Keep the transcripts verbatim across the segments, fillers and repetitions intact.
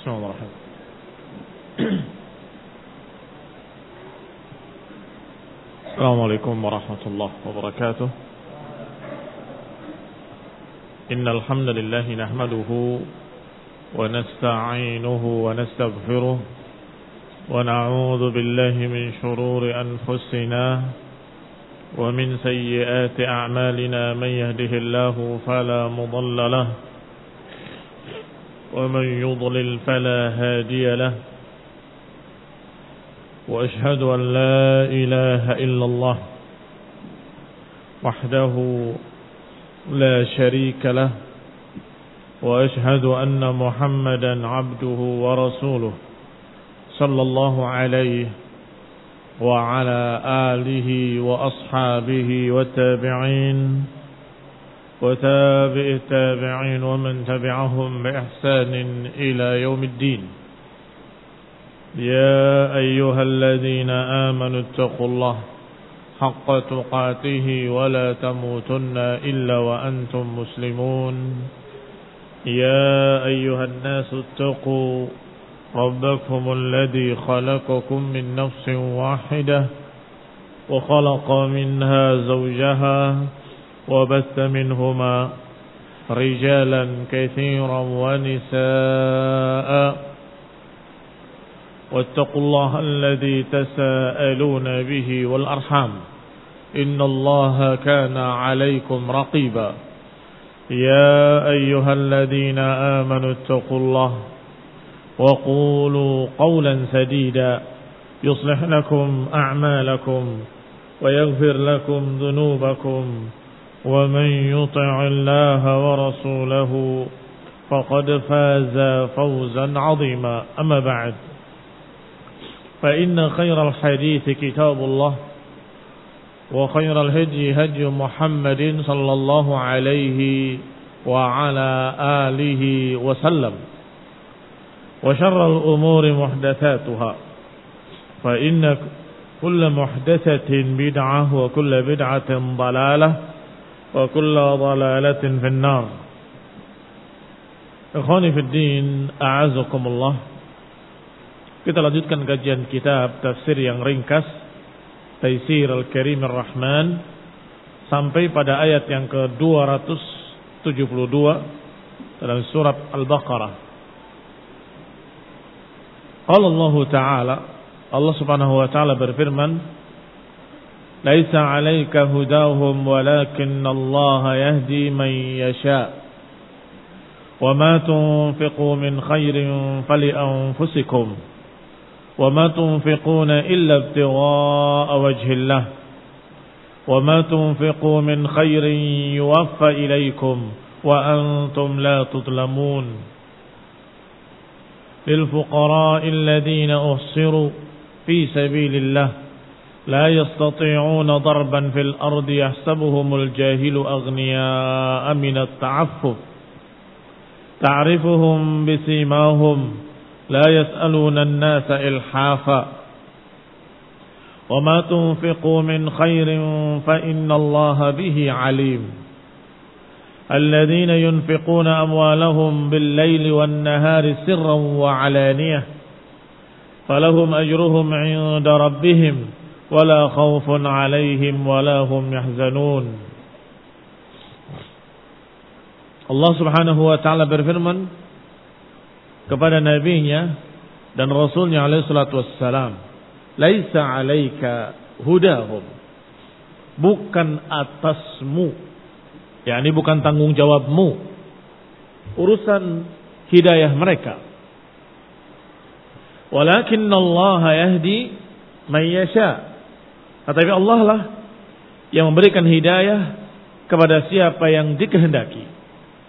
Bismillahirrahmanirrahim. Assalamualaikum warahmatullahi wabarakatuh. Innal hamdalillah nahmaduhu wa nasta'inuhu wa nastaghfiruh wa na'udzu billahi min shururi anfusina wa min sayyiati a'malina man yahdihillahu fala mudilla lahu wa man yudlil fala hadiya lahu. وأشهد أن لا إله إلا الله وحده لا شريك له وأشهد أن محمدا عبده ورسوله صلى الله عليه وعلى آله وأصحابه والتابعين وتابع التابعين ومن تبعهم بإحسان إلى يوم الدين. يا أيها الذين آمنوا اتقوا الله حق تقاته ولا تموتن إلا وأنتم مسلمون. يا أيها الناس اتقوا ربكم الذي خلقكم من نفس واحدة وخلق منها زوجها وبث منهما رجالا كثيرا ونساء واتقوا الله الذي تساءلون به والأرحام إن الله كان عليكم رقيبا. يا أيها الذين آمنوا اتقوا الله وقولوا قولا سديدا يصلح لكم أعمالكم ويغفر لكم ذنوبكم ومن يطع الله ورسوله فقد فاز فوزا عظيما. أما بعد، فإن خير الحديث كتاب الله وخير الهدي هدي محمد صلى الله عليه وعلى آله وسلم وشر الأمور محدثاتها فإن كل محدثة بدعة وكل بدعة ضلالة وكل ضلالة في النار. إخواني في الدين أعزكم الله. Kita lanjutkan kajian kitab tafsir yang ringkas Taisir Al-Karim Ar-Rahman sampai pada ayat yang ke dua ratus tujuh puluh dua dalam surat Al-Baqarah. Qala Allah Ta'ala, Allah Subhanahu wa taala berfirman, "Laisa 'alaika hudahum walakinna Allah yahdi man yasha. Wa ma tunfiqu min khairin fali anfusikum. وما تنفقون إلا ابتغاء وجه الله وما تنفقوا من خير يوفى إليكم وأنتم لا تظلمون للفقراء الذين أحصروا في سبيل الله لا يستطيعون ضربا في الأرض يحسبهم الجاهل أغنياء من التعفف تعرفهم بسيماهم لا يسألون الناس إلحافا وما تنفقوا من خير فإن الله به عليم الذين ينفقون أموالهم بالليل والنهار سرا وعلانية فلهم أجرهم عند ربهم ولا خوف عليهم ولا هم يحزنون. Allah Subhanahu wa taala berfirman kepada nabinya dan rasulnya alaihi salatu wassalam, laisa 'alaika hudahum, bukan atasmu, yakni bukan tanggung jawabmu urusan hidayah mereka, walakinna Allah yahdi man yasha, tetapi Allah lah yang memberikan hidayah kepada siapa yang dikehendaki.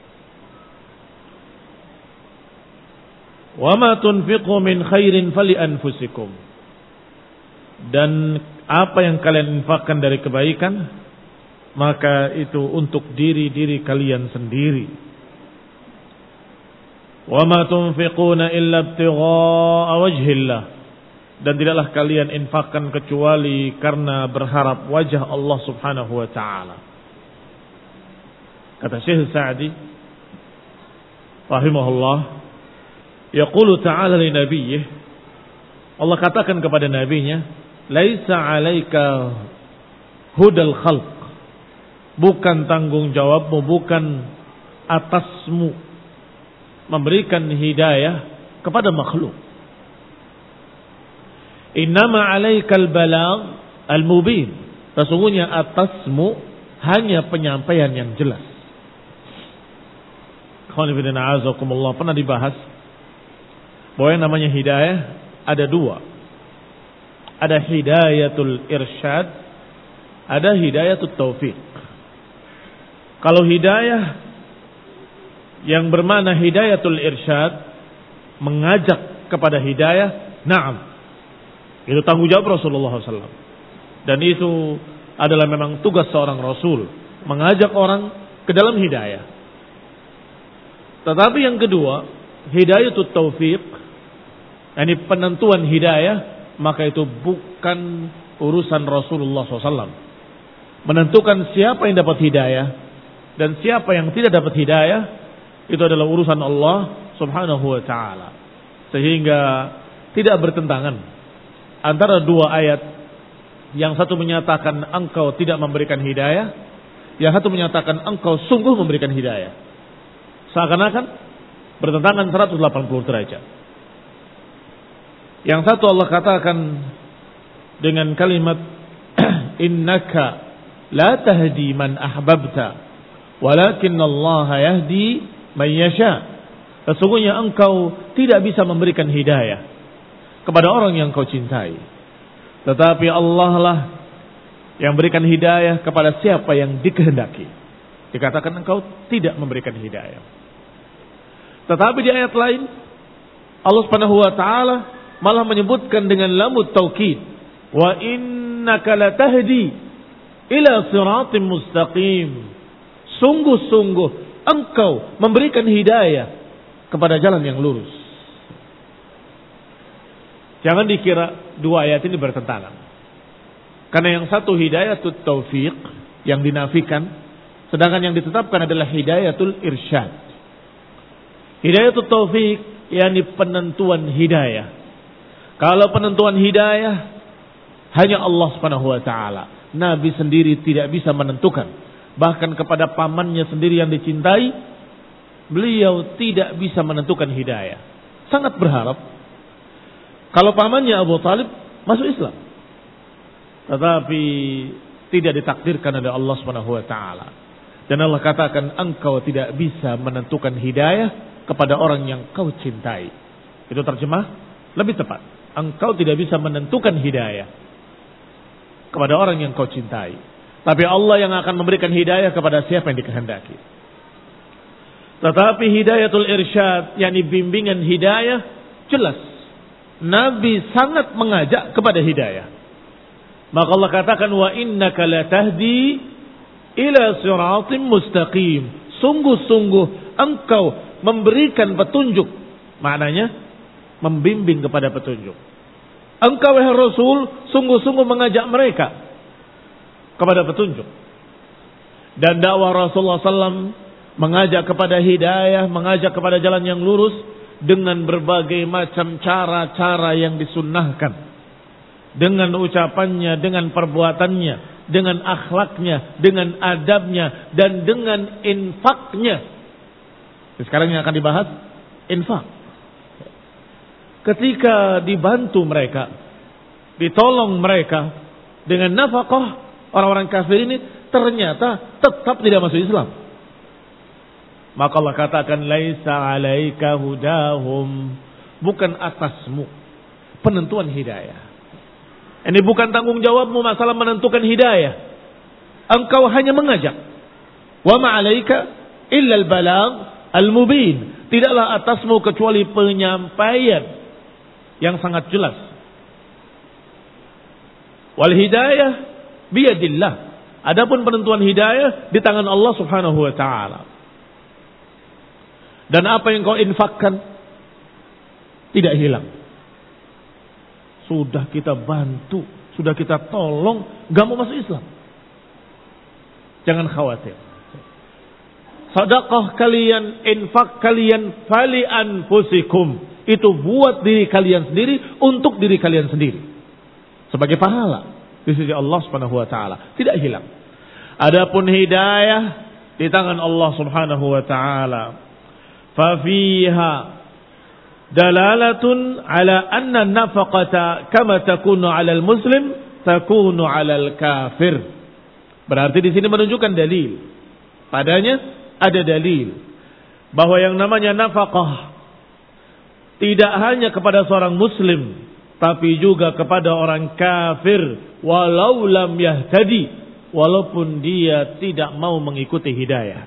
Wa ma tunfiqu min khairin fali anfusikum, dan apa yang kalian infakkan dari kebaikan maka itu untuk diri-diri kalian sendiri. Wa ma tunfiquna illa ibtigha'a wajhillah, dan tidaklah kalian infakkan kecuali karena berharap wajah Allah Subhanahu wa taala. Kata Syekh Sa'di rahimahullah, Yaqulu ta'ala li nabiyyih, Allah katakan kepada nabinya, laisa 'alaika hudal khalq, bukan tanggung jawabmu, bukan atasmu memberikan hidayah kepada makhluk. Innama 'alaikal balagh al-mubin, sesungguhnya atasmu hanya penyampaian yang jelas. Pernah dibahas bahwa yang namanya hidayah ada dua. Ada hidayatul irsyad, ada hidayatul taufiq. Kalau hidayah yang bermakna hidayatul irsyad, mengajak kepada hidayah, na'am, itu tanggung jawab Rasulullah shallallahu alaihi wasallam. Dan itu adalah memang tugas seorang Rasul, mengajak orang ke dalam hidayah. Tetapi yang kedua, hidayatul taufiq, ini penentuan hidayah, maka itu bukan urusan Rasulullah shallallahu alaihi wasallam. Menentukan siapa yang dapat hidayah dan siapa yang tidak dapat hidayah, itu adalah urusan Allah subhanahu wa ta'ala. Sehingga tidak bertentangan antara dua ayat. Yang satu menyatakan engkau tidak memberikan hidayah, yang satu menyatakan engkau sungguh memberikan hidayah. Seakan-akan bertentangan seratus delapan puluh derajat. Yang satu Allah katakan dengan kalimat innaka la tahdi man ahbabta walakinnallaha yahdi man yasha. Sesungguhnya engkau tidak bisa memberikan hidayah kepada orang yang kau cintai, tetapi Allah lah yang berikan hidayah kepada siapa yang dikehendaki. Dikatakan engkau tidak memberikan hidayah. Tetapi di ayat lain Allah Subhanahu wa taala malah menyebutkan dengan lamut taukid, wa innaka latahdi ila siratim mustaqim. Sungguh-sungguh engkau memberikan hidayah kepada jalan yang lurus. Jangan dikira dua ayat ini bertentangan. Karena yang satu hidayatul taufiq yang dinafikan, sedangkan yang ditetapkan adalah hidayatul irsyad. Hidayatul taufiq yakni penentuan hidayah. Kalau penentuan hidayah hanya Allah Subhanahu wa taala. Nabi sendiri tidak bisa menentukan. Bahkan kepada pamannya sendiri yang dicintai, beliau tidak bisa menentukan hidayah. Sangat berharap kalau pamannya Abu Talib masuk Islam, tetapi tidak ditakdirkan oleh Allah Subhanahu wa taala. Dan Allah katakan engkau tidak bisa menentukan hidayah kepada orang yang kau cintai. Itu terjemah lebih tepat. Engkau tidak bisa menentukan hidayah kepada orang yang kau cintai, tapi Allah yang akan memberikan hidayah kepada siapa yang dikehendaki. Tetapi hidayatul irsyad, yakni bimbingan hidayah, jelas Nabi sangat mengajak kepada hidayah. Maka Allah katakan wa innaka latahdi ila siratim mustaqim. Sungguh-sungguh engkau memberikan petunjuk. Maknanya membimbing kepada petunjuk. Engkau wahai Rasul sungguh-sungguh mengajak mereka kepada petunjuk. Dan dakwah Rasulullah sallallahu alaihi wasallam mengajak kepada hidayah, mengajak kepada jalan yang lurus dengan berbagai macam cara-cara yang disunnahkan. Dengan ucapannya, dengan perbuatannya, dengan akhlaknya, dengan adabnya, dan dengan infaknya. Sekarang yang akan dibahas, infak. Ketika dibantu mereka, ditolong mereka dengan nafkah, orang-orang kafir ini ternyata tetap tidak masuk Islam. Maka Allah katakan laisa alaika hudahum, bukan atasmu penentuan hidayah. Ini bukan tanggung jawabmu masalah menentukan hidayah. Engkau hanya mengajak. Wa ma alaika illa al-balagh al-mubin. Tidaklah atasmu kecuali penyampaian yang sangat jelas. Wal hidayah biyadillah. Adapun penentuan hidayah di tangan Allah Subhanahu wa taala. Dan apa yang kau infakkan tidak hilang. Sudah kita bantu, sudah kita tolong, gak mau masuk Islam. Jangan khawatir. Sedekah kalian, infak kalian, fali anfusikum. itu buat diri kalian sendiri, untuk diri kalian sendiri. Sebagai pahala di sisi Allah Subhanahu wa taala, tidak hilang. Adapun hidayah di tangan Allah Subhanahu wa taala. Fa fiha dalalatun ala anna nafaqata kama takunu 'ala al-muslim takunu 'ala al-kafir. Berarti di sini menunjukkan dalil. Padanya ada dalil bahwa yang namanya nafkah tidak hanya kepada seorang muslim, tapi juga kepada orang kafir, walau lam yahtadi, walaupun dia tidak mau mengikuti hidayah.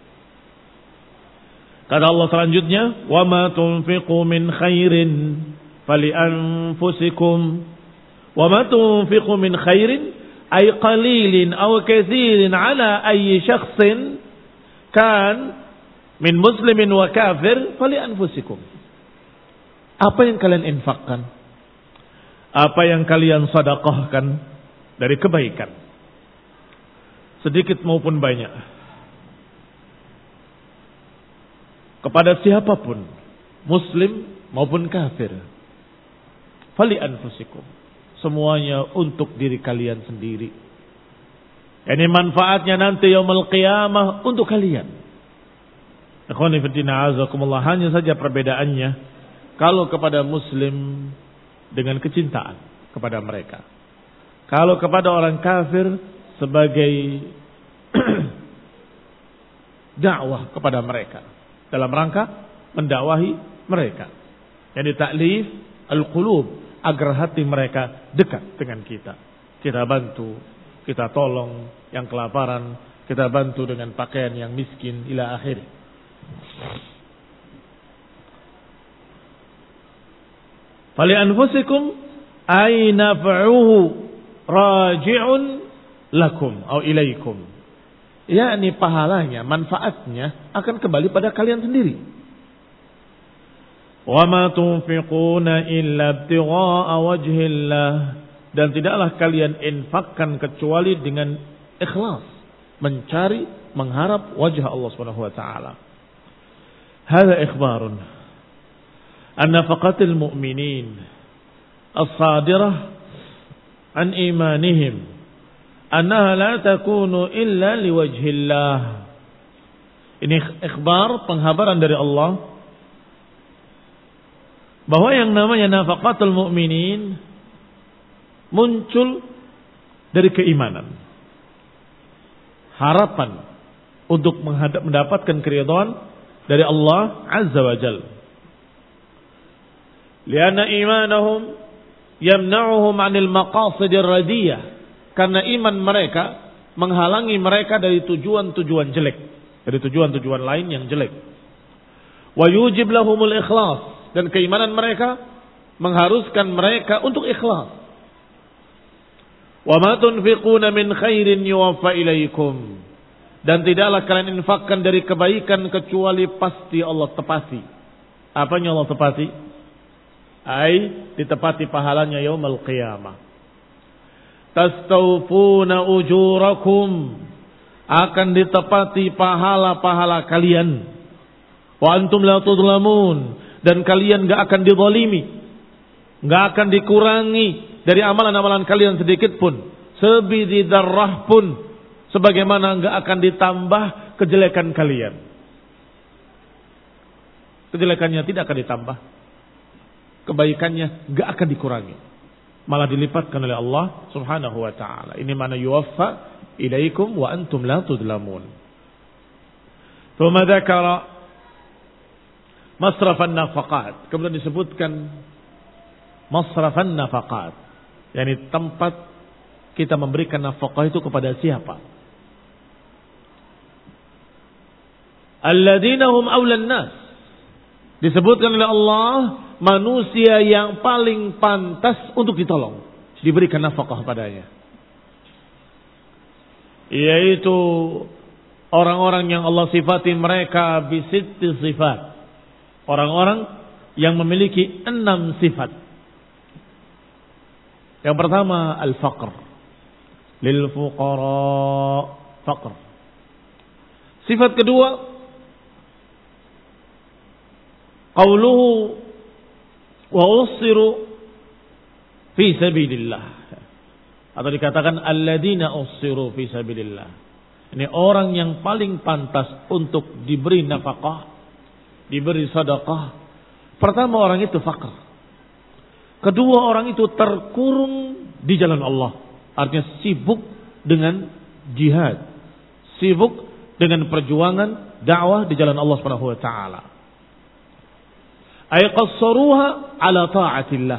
Kata Allah selanjutnya, wa ma tunfiqu min khairin fali anfusikum, wa ma tunfiqu min khairin ay qalilin aw katsirin ala ayyi shakhsin kan min muslimin wa kafir fali anfusikum. Apa yang kalian infakkan, apa yang kalian sedekahkan dari kebaikan, sedikit maupun banyak, kepada siapapun, muslim maupun kafir, fali anfusikum, semuanya untuk diri kalian sendiri. Ini manfaatnya nanti yaumul qiyamah untuk kalian. Ikhwani fillah azakumullah, hanya saja perbedaannya, kalau kepada muslim dengan kecintaan kepada mereka, kalau kepada orang kafir sebagai dakwah kepada mereka, dalam rangka mendakwahi mereka, yani ta'lif al-qulub, agar hati mereka dekat dengan kita. Kita bantu, kita tolong yang kelaparan, kita bantu dengan pakaian yang miskin, ila akhir. Fali anfusikum ay naf'uhu raji'un lakum atau ilaikum. yakni pahalanya, manfaatnya akan kembali pada kalian sendiri. Wa ma tunfiquna illa ibtigha'a wajhillah, dan tidaklah kalian infakkan kecuali dengan ikhlas, mencari, mengharap wajah Allah Subhanahu wa taala. Hadza ikhbarun an nafaqatil mu'minin as-sadirah an imanihim annaha la takunu illa liwajhillah. Ini ikhbar, penghabaran dari Allah bahwa yang namanya nafaqatul mu'minin muncul dari keimanan, harapan untuk mendapatkan keridhaan dari Allah Azza wa Jalla. Lianna imanahum yamna'uhum 'anil maqasidir radiyah, karena iman mereka menghalangi mereka dari tujuan-tujuan jelek, dari tujuan-tujuan lain yang jelek. Wa yujib lahumul ikhlas, dan keimanan mereka mengharuskan mereka untuk ikhlas. Wa ma tunfiquna min khairin yuwaffa ilaikum, dan tidaklah kalian infakkan dari kebaikan kecuali pasti Allah tepati. Apanya Allah tepati? Ai ditepati pahalanya yaumul qiyamah. Tastawfuna ujurakum, akan ditepati pahala-pahala kalian. Wa antum la tudlamun, dan kalian enggak akan dizalimi, enggak akan dikurangi dari amalan-amalan kalian sedikit pun, sebiji dzarrah pun, sebagaimana enggak akan ditambah kejelekan kalian. Kejelekannya tidak akan ditambah, kebaikannya enggak akan dikurangi, malah dilipatkan oleh Allah Subhanahu wa taala. Ini mana yuwaffa ilaikum wa antum la tudlamun. Tsumma dzakara masrafan nafaqat, kemudian disebutkan masrafan nafaqat, yakni tempat kita memberikan nafkah itu kepada siapa? Alladzina hum aulan nas, disebutkan oleh Allah manusia yang paling pantas untuk ditolong, diberikan nafkah padanya, yaitu orang-orang yang Allah sifati mereka bisitti sifat, orang-orang yang memiliki enam sifat. Yang pertama al-faqr, lil fuqara faqr. Sifat kedua qauluhu wa usiru fi sabilillah. Atau dikatakan alladzina usiru fi sabilillah. Ini orang yang paling pantas untuk diberi nafkah, diberi sedekah. Pertama, orang itu fakir. Kedua, orang itu terkurung di jalan Allah. Artinya sibuk dengan jihad, sibuk dengan perjuangan dakwah di jalan Allah Subhanahu wa taala. Ay qassaruha ala ta'atillah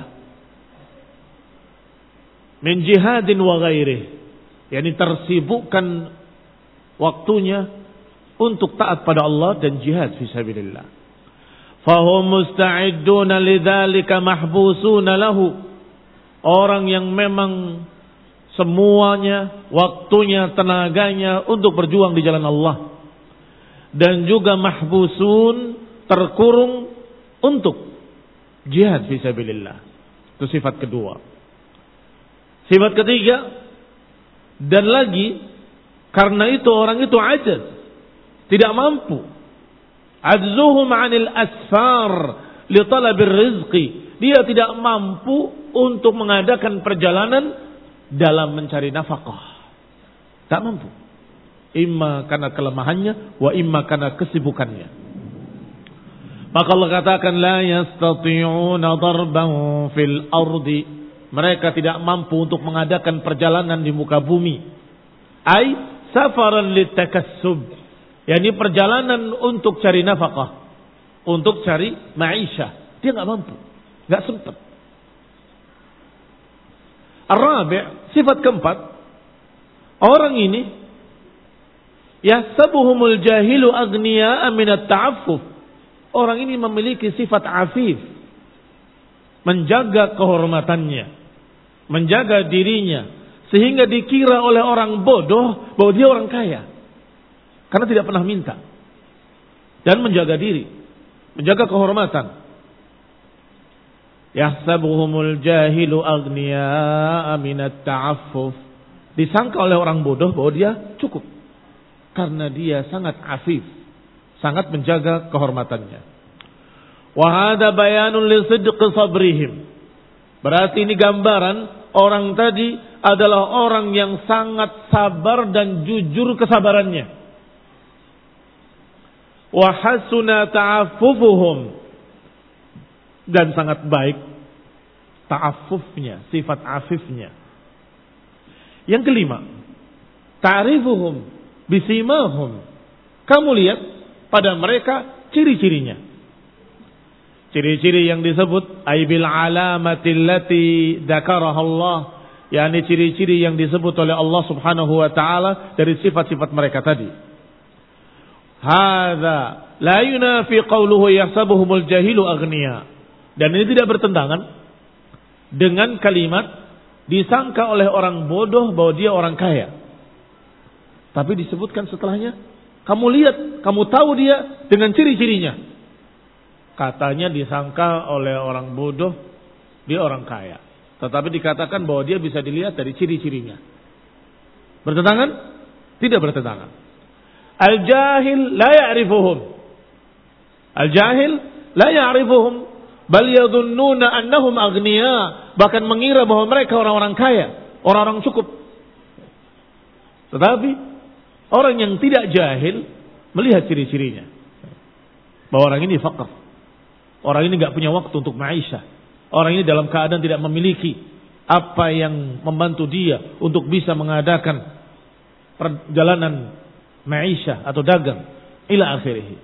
min jihadin wa ghairihi. Yani tersibukkan waktunya untuk taat pada Allah dan jihad fi sabilillah. Fahum musta'idduna lidzalika mahbusuna lahu. Orang yang memang semuanya, waktunya, tenaganya untuk berjuang di jalan Allah. Dan juga mahbusun, terkurung untuk jihad fi sabilillah. Itu sifat kedua. Sifat ketiga, dan lagi karena itu orang itu ajaz, tidak mampu. Ajzuhum 'anil asfar li talabir rizqi. Dia tidak mampu untuk mengadakan perjalanan dalam mencari nafkah. Tak mampu. Imma karena kelemahannya, wa imma karena kesibukannya. Maka Allah katakan la yastati'una darban fil ardi. Mereka tidak mampu untuk mengadakan perjalanan di muka bumi. Ai safaran litakassub. Yani perjalanan untuk cari nafkah, untuk cari maisha. Dia enggak mampu, enggak sempat. Ar-rabi', sifat keempat, orang ini yahsabuhumul jahilu aghniya'a min at-ta'affuf. Orang ini memiliki sifat afif, menjaga kehormatannya, menjaga dirinya, sehingga dikira oleh orang bodoh bahwa dia orang kaya. Karena tidak pernah minta. Dan menjaga diri, menjaga kehormatan. Yahsabuhumul jahilu aghniya'a minat ta'affuf. Disangka oleh orang bodoh bahwa dia cukup. Karena dia sangat afif, sangat menjaga kehormatannya. Wa hadza bayanun li sidqi sabrihim. Berarti ini gambaran orang tadi adalah orang yang sangat sabar dan jujur kesabarannya. Wa hasuna ta'affufuhum, dan sangat baik ta'affufnya, sifat afifnya. Yang kelima, ta'rifuhum bisimahum. Kamu lihat pada mereka ciri-cirinya. Ciri-ciri yang disebut aibil alamatil lati dzakaraha Allah, yakni ciri-ciri yang disebut oleh Allah Subhanahu wa taala dari sifat-sifat mereka tadi. Hadza la yunafi qawluhu yahsabuhumul jahilu aghniya. Dan ini tidak bertentangan dengan kalimat disangka oleh orang bodoh bahwa dia orang kaya. Tapi disebutkan setelahnya, kamu lihat, kamu tahu dia dengan ciri-cirinya. Katanya disangka oleh orang bodoh dia orang kaya. Tetapi dikatakan bahwa dia bisa dilihat dari ciri-cirinya. Bertentangan? Tidak bertentangan. Al-jahil la ya'rifuhum. Al-jahil la ya'rifuhum, bal yadhunnuna annahum aghniya, bahkan mengira bahwa mereka orang-orang kaya, orang-orang cukup. Tetapi orang yang tidak jahil melihat ciri-cirinya, bahwa orang ini fakir, orang ini enggak punya waktu untuk maisha, orang ini dalam keadaan tidak memiliki apa yang membantu dia untuk bisa mengadakan perjalanan maisha atau dagang ila akhirih.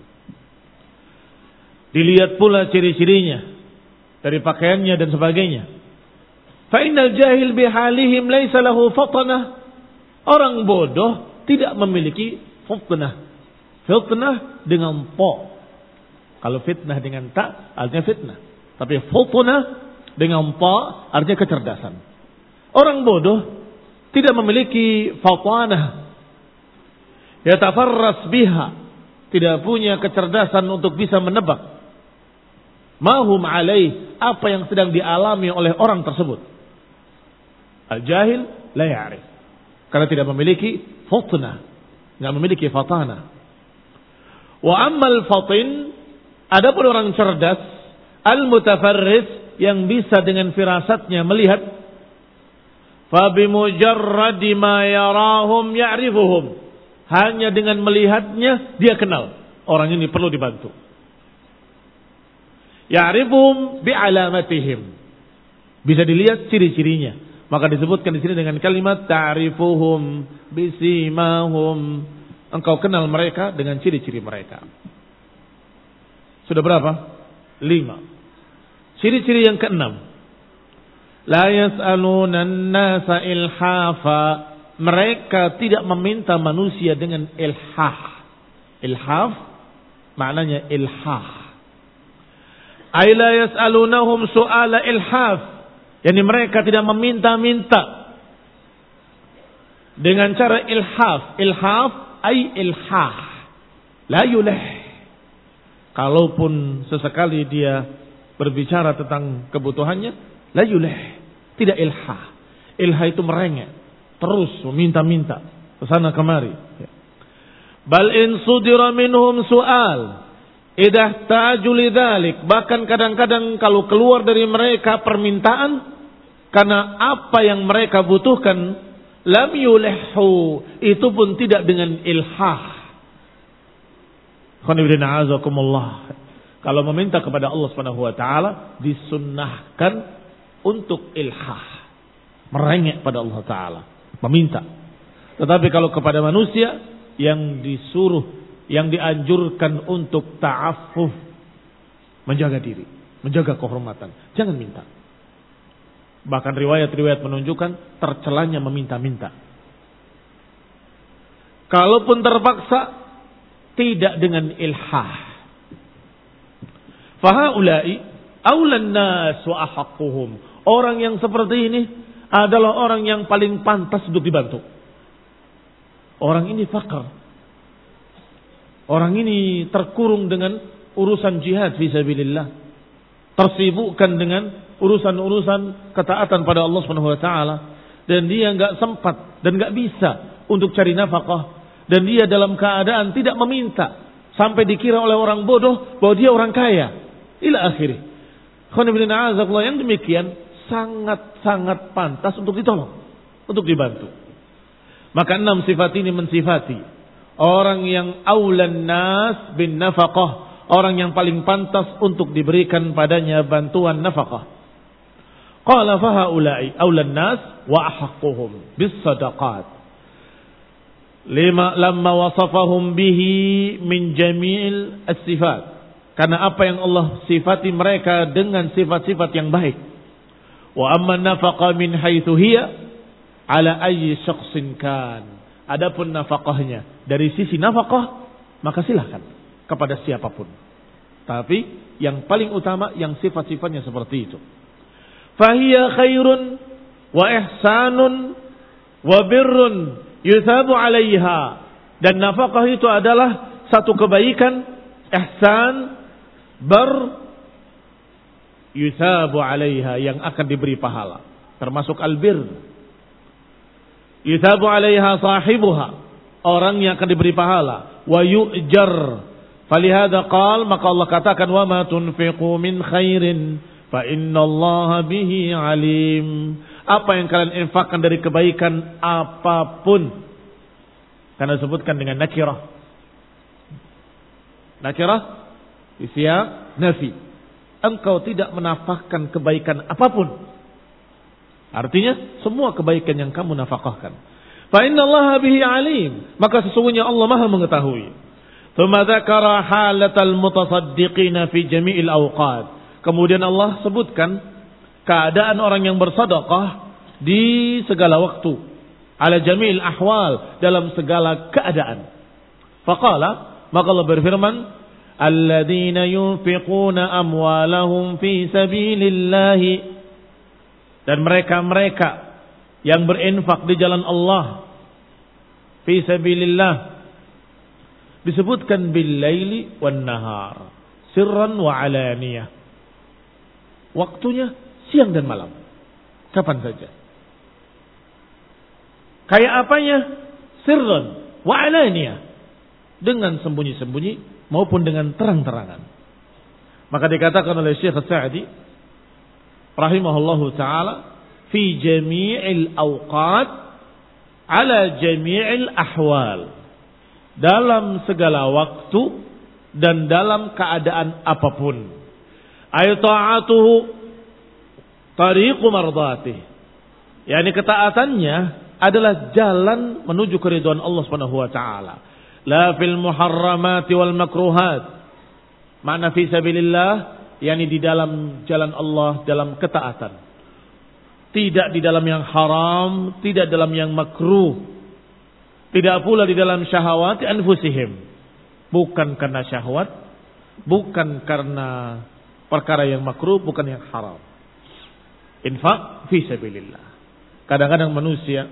Dilihat pula ciri-cirinya dari pakaiannya dan sebagainya. Fa innal jahil bihalihim laisa lahu fatnah. Orang bodoh tidak memiliki fitnah. Fitnah dengan po. Kalau fitnah dengan ta artinya fitnah. Tapi fitnah dengan pa artinya kecerdasan. Orang bodoh tidak memiliki fatnah. Yatafarras biha, tidak punya kecerdasan untuk bisa menebak mahum alaih, apa yang sedang dialami oleh orang tersebut. Al-jahil la ya'rif, karena tidak memiliki fatnah, tidak memiliki fatana. Wa ammal fatin, adapun orang cerdas, Al-mutafarris yang bisa dengan firasatnya melihat, fa bimujarradi ma yarahum ya'rifuhum. Hanya dengan melihatnya dia kenal orang ini perlu dibantu. Ya'rifuhum bi'alamatihim. Bisa dilihat ciri-cirinya. Maka disebutkan di sini dengan kalimat ta'rifuhum bisimahum. Engkau kenal mereka dengan ciri-ciri mereka. Sudah berapa? Lima. Ciri-ciri yang keenam. La yas'aluna an-nasa ilhafa. Mereka tidak meminta manusia dengan ilhah. Ilhaf maknanya ilhah. Ay la yas'alunahum su'ala ilhaf. Yani mereka tidak meminta-minta dengan cara ilhaf. Ilhaf ay ilhah. La yulih. Kalaupun sesekali dia berbicara tentang kebutuhannya, la yulih. Tidak ilhah. Ilhah itu merengek. Terus meminta-minta kesana kemari. Bal in sudira minhum su'al idah ta'aju lidzalik. Bahkan kadang-kadang kalau keluar dari mereka permintaan karena apa yang mereka butuhkan, lam yulihhu, itu pun tidak dengan ilhah. Kalau meminta kepada Allah Subhanahu wa taala disunnahkan untuk ilhah, merengek pada Allah taala, meminta. Tetapi kalau kepada manusia yang disuruh, yang dianjurkan untuk ta'affuf, menjaga diri, menjaga kehormatan, jangan minta. Bahkan riwayat-riwayat menunjukkan tercelanya meminta-minta. Kalaupun terpaksa, tidak dengan ilhah. Fahaulai aulan nas wa ahaqquhum. Orang yang seperti ini adalah orang yang paling pantas untuk dibantu. Orang ini fakir. Orang ini terkurung dengan urusan jihad fisabilillah. Tersibukkan dengan urusan-urusan ketaatan pada Allah Subhanahu wa taala, dan dia enggak sempat dan enggak bisa untuk cari nafkah, dan dia dalam keadaan tidak meminta sampai dikira oleh orang bodoh bahwa dia orang kaya. Ila akhirih. Khonibina azakullah, yang demikian sangat-sangat pantas untuk ditolong, untuk dibantu. Maka enam sifat ini mensifati orang yang aulan nas bin nafaqah, orang yang paling pantas untuk diberikan padanya bantuan nafkah. Qala fa haula'i aulan nas wa ahaqquhum bis sadaqat. Lima lamma wasafahum bihi min jamil as-sifat. Karena apa yang Allah sifati mereka dengan sifat-sifat yang baik. Wa amma nafaqa min haitsu hiya ala ayyi syakhsin kan. Adapun nafkahnya dari sisi nafkah, maka silahkan kepada siapapun. Tapi yang paling utama yang sifat-sifatnya seperti itu. Fahiya khairun wa ihsanun wa birrun yuthabu 'alaiha. Dan nafkah itu adalah satu kebaikan, ihsan, bar, yuthabu 'alaiha, yang akan diberi pahala. Termasuk albir. Yuthabu 'alaiha sahibuha, orang yang akan diberi pahala. Wa yu'jar. Falihada qal, maka Allah katakan wa ma tunfiqu min khairin fa innallaha bihi alim. Apa yang kalian infakkan dari kebaikan apapun, karena disebutkan dengan nakirah. Nakirah isya nafi. Engkau tidak menafkahkan kebaikan apapun. Artinya semua kebaikan yang kamu nafkahkan. Fa innallaha bihi alim, maka sesungguhnya Allah Maha mengetahui. Tsumma dzakara halatal mutasaddiqina fi jami'il awqat. Kemudian Allah sebutkan keadaan orang yang bersedekah di segala waktu, ala jami'il ahwal, dalam segala keadaan. Faqala, maka Allah berfirman, alladzina yunfiquna amwalahum fi sabilillah. Dan mereka-mereka yang berinfak di jalan Allah, fi sabilillah, disebutkan bil laili wan nahar, sirran wa alaniyah. Waktunya siang dan malam, kapan saja. Kayak apanya? Sirran wa alaniyah, dengan sembunyi-sembunyi maupun dengan terang-terangan. Maka dikatakan oleh Syekh Sa'di rahimahullahu taala, fi jami'il awqat ala jami'il ahwal. Dalam segala waktu dan dalam keadaan apapun. Ay ta'atuhu tariqu mardatih. Yani ketaatannya adalah jalan menuju keridhaan Allah Subhanahu wa taala. La fil muharramati wal makruhat. Makna fi sabilillah, yakni di dalam jalan Allah, dalam ketaatan. Tidak di dalam yang haram, tidak dalam yang makruh. Tidak pula di dalam syahwat anfusihim. Bukan karena syahwat, bukan karena perkara yang makruh, bukan yang haram. Infak fi sabilillah. Kadang-kadang manusia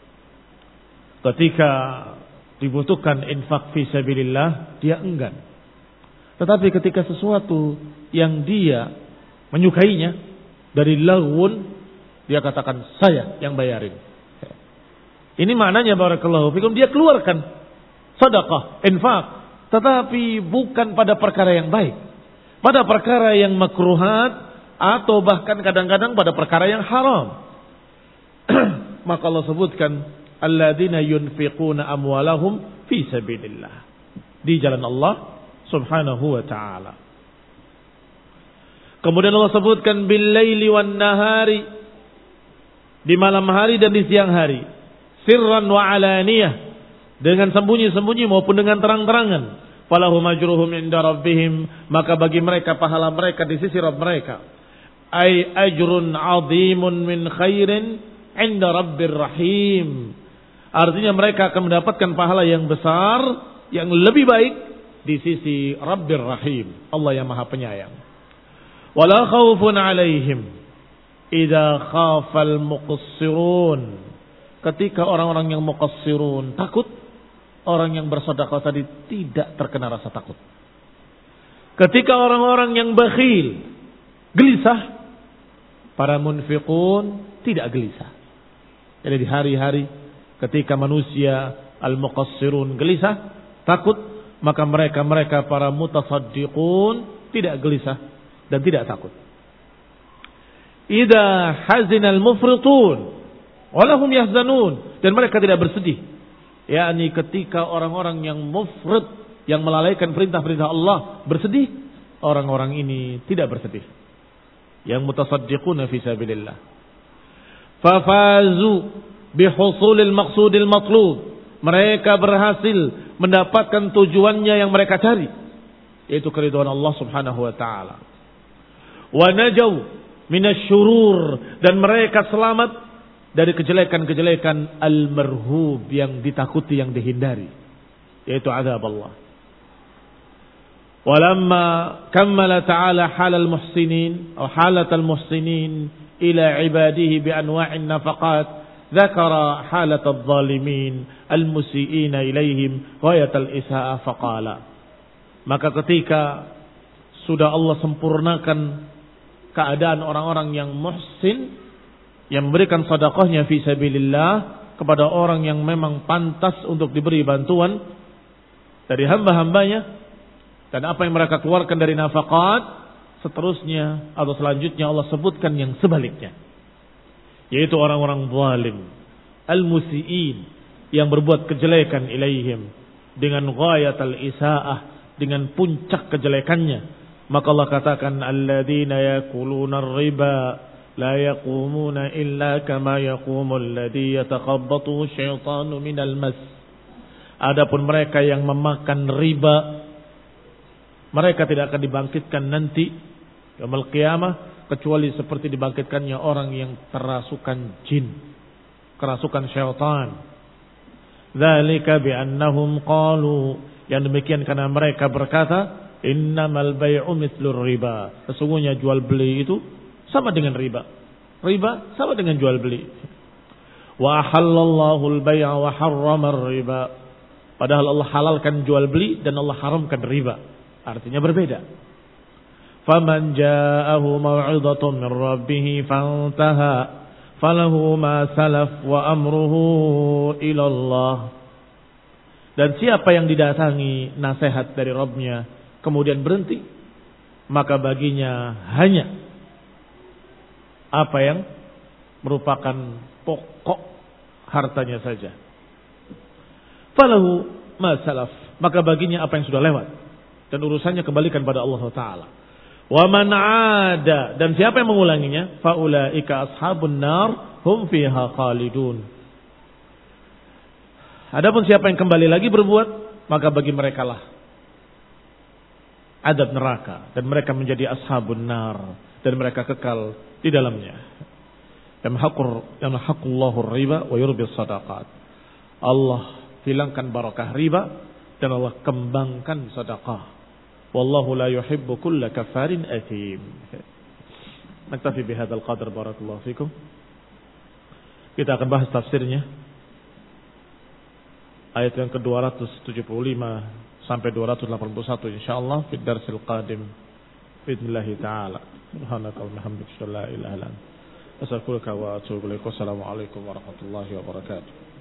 ketika dibutuhkan infak fi sabilillah, dia enggan. Tetapi ketika sesuatu yang dia menyukainya dari laghun, dia katakan saya yang bayarin. Ini maknanya barakallahu fikum, dia keluarkan sedekah, infak, tetapi bukan pada perkara yang baik, pada perkara yang makruhat, atau bahkan kadang-kadang pada perkara yang haram. Maka Allah sebutkan alladzina yunfiquna amwalahum fi sabilillah, di jalan Allah Subhanahu wa ta'ala. Kemudian Allah sebutkan bil laili wan nahari, di malam hari dan di siang hari, sirran wa alaniyah, dengan sembunyi-sembunyi maupun dengan terang-terangan. Falahum ajruhum inda rabbihim, maka bagi mereka pahala mereka di sisi Rabb mereka. Ay ajrun azimun min khairin inda rabbir rahim. Artinya mereka akan mendapatkan pahala yang besar, yang lebih baik di sisi Rabbir Rahim, Allah yang Maha Penyayang. Wala khaufun alaihim idza khafal muqassirun. Ketika orang-orang yang muqassirun takut, orang yang bersedekah tadi tidak terkena rasa takut. Ketika orang-orang yang bakhil gelisah, para munfiqun tidak gelisah. Jadi di hari-hari ketika manusia al-muqassirun gelisah, takut, maka mereka-mereka para mutasaddiqun tidak gelisah dan tidak takut. Idza hazinal mufritun walahum yahzanun, dan mereka tidak bersedih. Yakni ketika orang-orang yang mufrid, yang melalaikan perintah-perintah Allah bersedih, orang-orang ini tidak bersedih. Yang mutasaddiquna fi sabilillah. Fafazu bihusulil maqsudil matlub. Mereka berhasil mendapatkan tujuannya yang mereka cari, yaitu keridhaan Allah Subhanahu wa taala. Wa najaw minasyurur, dan mereka selamat dari kejelekan-kejelekan al-marhub, yang ditakuti, yang dihindari, yaitu azab Allah. Walamma kammala ta'ala halal muhsinin atau halatal muhsinin ila ibadihi bi anwa'in nafaqat, dzakara halatal zalimin al-musiiina ilaihim ghayatal isa'ah faqala. Maka ketika sudah Allah sempurnakan keadaan orang-orang yang muhsin, yang memberikan sedekahnya fi sabilillah kepada orang yang memang pantas untuk diberi bantuan dari hamba-hambanya, dan apa yang mereka keluarkan dari nafaqat, seterusnya atau selanjutnya Allah sebutkan yang sebaliknya, yaitu orang-orang zalim, al-musiin, yang berbuat kejelekan ilaihim dengan ghayatal isaah, dengan puncak kejelekannya. Maka Allah katakan alladzina yakuluna ar-riba la yaqumuna illa kama yaqumul ladzi yatakhabbathu syaitanu minal mas. Adapun mereka yang memakan riba, mereka tidak akan dibangkitkan nanti yaumul qiyamah kecuali seperti dibangkitkannya orang yang kerasukan jin, kerasukan syaitan. Dzalika bi annahum qalu, yang demikian karena mereka berkata, innamal bai'u mithlur riba, sesungguhnya jual beli itu sama dengan riba. Riba sama dengan jual beli. Wa halallahu al-bai'a wa harrama ar-riba, padahal Allah halalkan jual beli dan Allah haramkan riba. Artinya berbeda. Faman ja'ahu maw'izatun min rabbih fantaha falahu ma salaf wa amruhu ila Allah. Dan siapa yang didatangi nasihat dari Rabbnya kemudian berhenti, maka baginya hanya apa yang merupakan pokok hartanya saja. Falahu ma salaf, maka baginya apa yang sudah lewat dan urusannya kembalikan pada Allah Ta'ala. Wa man 'ada, dan siapa yang mengulanginya, faulaika ashabun nar hum fiha khalidun. Adapun siapa yang kembali lagi berbuat, maka bagi merekalah adab neraka dan mereka menjadi ashabun nar dan mereka kekal di dalamnya. Yamhaqur yamhaqullahu riba wa yurbis sadaqat. Allah hilangkan barakah riba dan Allah kembangkan sedekah. Wallahu la yuhibbu kulla kafarin athim. Naktafi bihadzal qadar, barakallahu fikum. Kita akan bahas tafsirnya. Ayat yang ke dua ratus tujuh puluh lima sampai dua ratus delapan puluh satu insyaallah fi darsil qadim. Bismillah taala. Subhanaka wa bihamdika la ilaha illa anta astaghfiruka wa atubu ilaik. Wassalamu alaikum warahmatullahi wabarakatuh.